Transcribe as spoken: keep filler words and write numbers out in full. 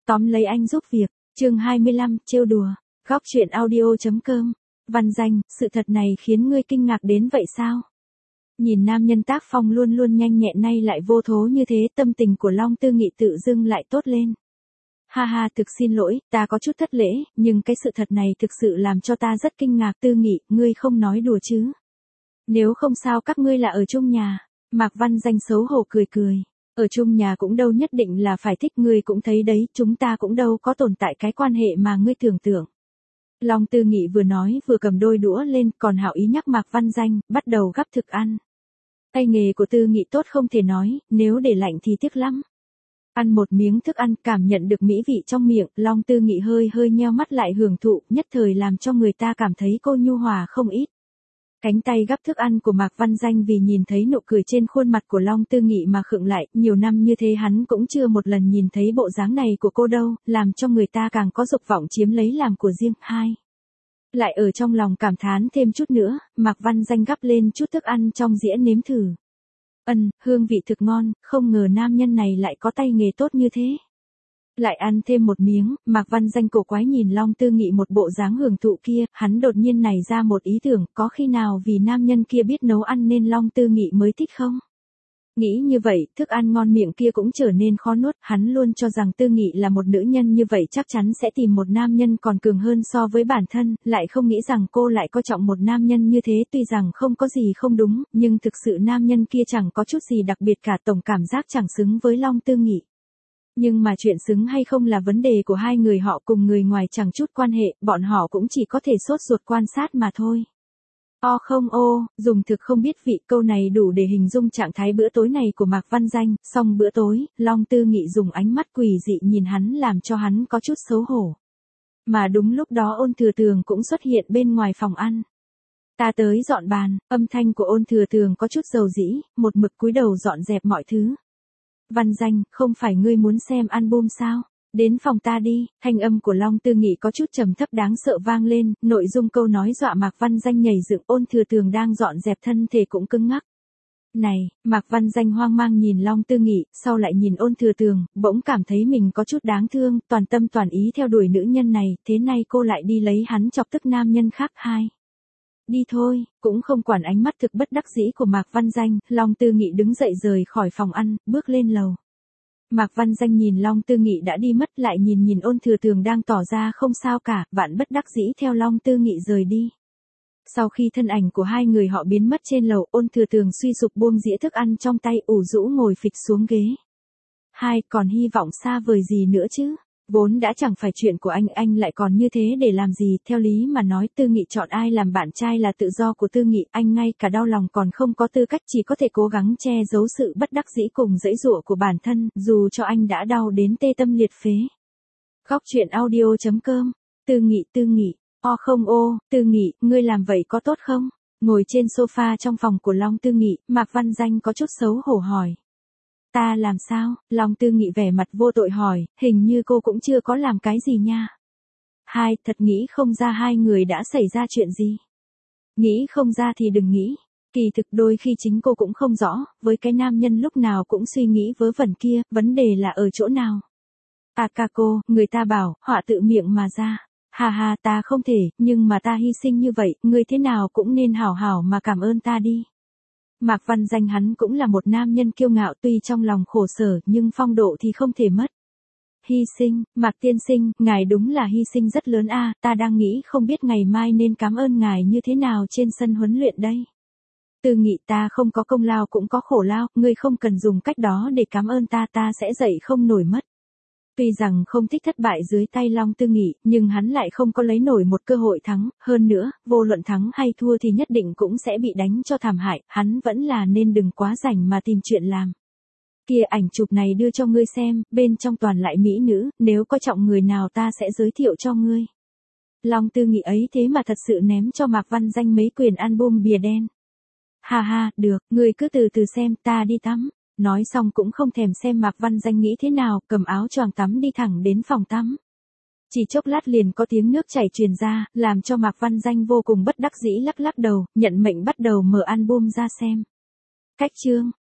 tóm lấy anh giúp việc, chương hai mươi lăm, trêu đùa, góc chuyện audio.com, văn danh, sự thật này khiến ngươi kinh ngạc đến vậy sao? Nhìn nam nhân tác phong luôn luôn nhanh nhẹn nay lại vô thố như thế, tâm tình của Long Tư Nghị tự dưng lại tốt lên. Ha ha, thực xin lỗi, ta có chút thất lễ, nhưng cái sự thật này thực sự làm cho ta rất kinh ngạc. Tư Nghị, ngươi không nói đùa chứ? Nếu không sao các ngươi là ở chung nhà. Mạc Văn Danh xấu hổ cười cười. Ở chung nhà cũng đâu nhất định là phải thích, ngươi cũng thấy đấy, chúng ta cũng đâu có tồn tại cái quan hệ mà ngươi tưởng tượng. Long Tư Nghị vừa nói vừa cầm đôi đũa lên, còn hảo ý nhắc Mạc Văn Danh, bắt đầu gắp thực ăn. Tay nghề của Tư Nghị tốt không thể nói, nếu để lạnh thì tiếc lắm. Ăn một miếng thức ăn, cảm nhận được mỹ vị trong miệng, Long Tư Nghị hơi hơi nheo mắt lại hưởng thụ, nhất thời làm cho người ta cảm thấy cô nhu hòa không ít. Cánh tay gắp thức ăn của Mạc Văn Danh vì nhìn thấy nụ cười trên khuôn mặt của Long Tư Nghị mà khựng lại, nhiều năm như thế hắn cũng chưa một lần nhìn thấy bộ dáng này của cô đâu, làm cho người ta càng có dục vọng chiếm lấy làm của riêng. Hai. Lại ở trong lòng cảm thán thêm chút nữa, Mạc Văn Danh gắp lên chút thức ăn trong dĩa nếm thử. Ân, hương vị thực ngon, không ngờ nam nhân này lại có tay nghề tốt như thế. Lại ăn thêm một miếng, Mạc Văn Danh cổ quái nhìn Long Tư Nghị một bộ dáng hưởng thụ kia, hắn đột nhiên nảy ra một ý tưởng, có khi nào vì nam nhân kia biết nấu ăn nên Long Tư Nghị mới thích không? Nghĩ như vậy, thức ăn ngon miệng kia cũng trở nên khó nuốt, hắn luôn cho rằng Tư Nghị là một nữ nhân như vậy chắc chắn sẽ tìm một nam nhân còn cường hơn so với bản thân, lại không nghĩ rằng cô lại coi trọng một nam nhân như thế, tuy rằng không có gì không đúng, nhưng thực sự nam nhân kia chẳng có chút gì đặc biệt cả, tổng cảm giác chẳng xứng với Long Tư Nghị. Nhưng mà chuyện xứng hay không là vấn đề của hai người họ, cùng người ngoài chẳng chút quan hệ, bọn họ cũng chỉ có thể sốt ruột quan sát mà thôi. O không ô, dùng thực không biết vị, câu này đủ để hình dung trạng thái bữa tối này của Mạc Văn Danh. Xong bữa tối, Long Tư Nghị dùng ánh mắt quỷ dị nhìn hắn làm cho hắn có chút xấu hổ. Mà đúng lúc đó Ôn Thừa Tường cũng xuất hiện bên ngoài phòng ăn. Ta tới dọn bàn, âm thanh của Ôn Thừa Tường có chút dầu dĩ, một mực cúi đầu dọn dẹp mọi thứ. Văn Danh, không phải ngươi muốn xem album sao? Đến phòng ta đi, thanh âm của Long Tư Nghị có chút trầm thấp đáng sợ vang lên, nội dung câu nói dọa Mạc Văn Danh nhảy dựng. Ôn Thừa Tường đang dọn dẹp thân thể cũng cứng ngắc. Này, Mạc Văn Danh hoang mang nhìn Long Tư Nghị, sau lại nhìn Ôn Thừa Tường, bỗng cảm thấy mình có chút đáng thương, toàn tâm toàn ý theo đuổi nữ nhân này, thế nay cô lại đi lấy hắn chọc tức nam nhân khác. Hai. Đi thôi, cũng không quản ánh mắt thực bất đắc dĩ của Mạc Văn Danh, Long Tư Nghị đứng dậy rời khỏi phòng ăn, bước lên lầu. Mạc Văn Danh nhìn Long Tư Nghị đã đi mất, lại nhìn nhìn Ôn Thừa Tường đang tỏ ra không sao cả, vạn bất đắc dĩ theo Long Tư Nghị rời đi. Sau khi thân ảnh của hai người họ biến mất trên lầu, Ôn Thừa Tường suy sụp buông dĩa thức ăn trong tay, ủ rũ ngồi phịch xuống ghế. Hai, còn hy vọng xa vời gì nữa chứ? Vốn đã chẳng phải chuyện của anh, anh lại còn như thế để làm gì? Theo lý mà nói, Tư Nghị chọn ai làm bạn trai là tự do của Tư Nghị, anh ngay cả đau lòng còn không có tư cách, chỉ có thể cố gắng che giấu sự bất đắc dĩ cùng giãy giụa của bản thân, dù cho anh đã đau đến tê tâm liệt phế. Góc chuyện audio.com, Tư Nghị, Tư Nghị, o không ô, Tư Nghị, ngươi làm vậy có tốt không? Ngồi trên sofa trong phòng của Long Tư Nghị, Mạc Văn Danh có chút xấu hổ hỏi. Ta làm sao? Long Tư Nghị vẻ mặt vô tội hỏi, hình như cô cũng chưa có làm cái gì nha. Hai, thật nghĩ không ra hai người đã xảy ra chuyện gì. Nghĩ không ra thì đừng nghĩ. Kỳ thực đôi khi chính cô cũng không rõ, với cái nam nhân lúc nào cũng suy nghĩ vớ vẩn kia, vấn đề là ở chỗ nào. À ca cô, người ta bảo, họa tự miệng mà ra. Hà hà, ta không thể, nhưng mà ta hy sinh như vậy, ngươi thế nào cũng nên hảo hảo mà cảm ơn ta đi. Mạc Văn Danh hắn cũng là một nam nhân kiêu ngạo, tuy trong lòng khổ sở, nhưng phong độ thì không thể mất. Hy sinh, Mạc tiên sinh, ngài đúng là hy sinh rất lớn a, ta đang nghĩ không biết ngày mai nên cảm ơn ngài như thế nào trên sân huấn luyện đây. Tư Nghị, ta không có công lao cũng có khổ lao, ngươi không cần dùng cách đó để cảm ơn ta, ta sẽ dậy không nổi mất. Tuy rằng không thích thất bại dưới tay Long Tư Nghị, nhưng hắn lại không có lấy nổi một cơ hội thắng, hơn nữa, vô luận thắng hay thua thì nhất định cũng sẽ bị đánh cho thảm hại, hắn vẫn là nên đừng quá rảnh mà tìm chuyện làm. Kia ảnh chụp này đưa cho ngươi xem, bên trong toàn lại mỹ nữ, nếu có trọng người nào ta sẽ giới thiệu cho ngươi. Long Tư Nghị ấy thế mà thật sự ném cho Mạc Văn Danh mấy quyển album bìa đen. Ha ha, được, ngươi cứ từ từ xem, ta đi tắm. Nói xong cũng không thèm xem Mạc Văn Danh nghĩ thế nào, cầm áo choàng tắm đi thẳng đến phòng tắm. Chỉ chốc lát liền có tiếng nước chảy truyền ra, làm cho Mạc Văn Danh vô cùng bất đắc dĩ lắc lắc đầu, nhận mệnh bắt đầu mở album ra xem. Cách chương,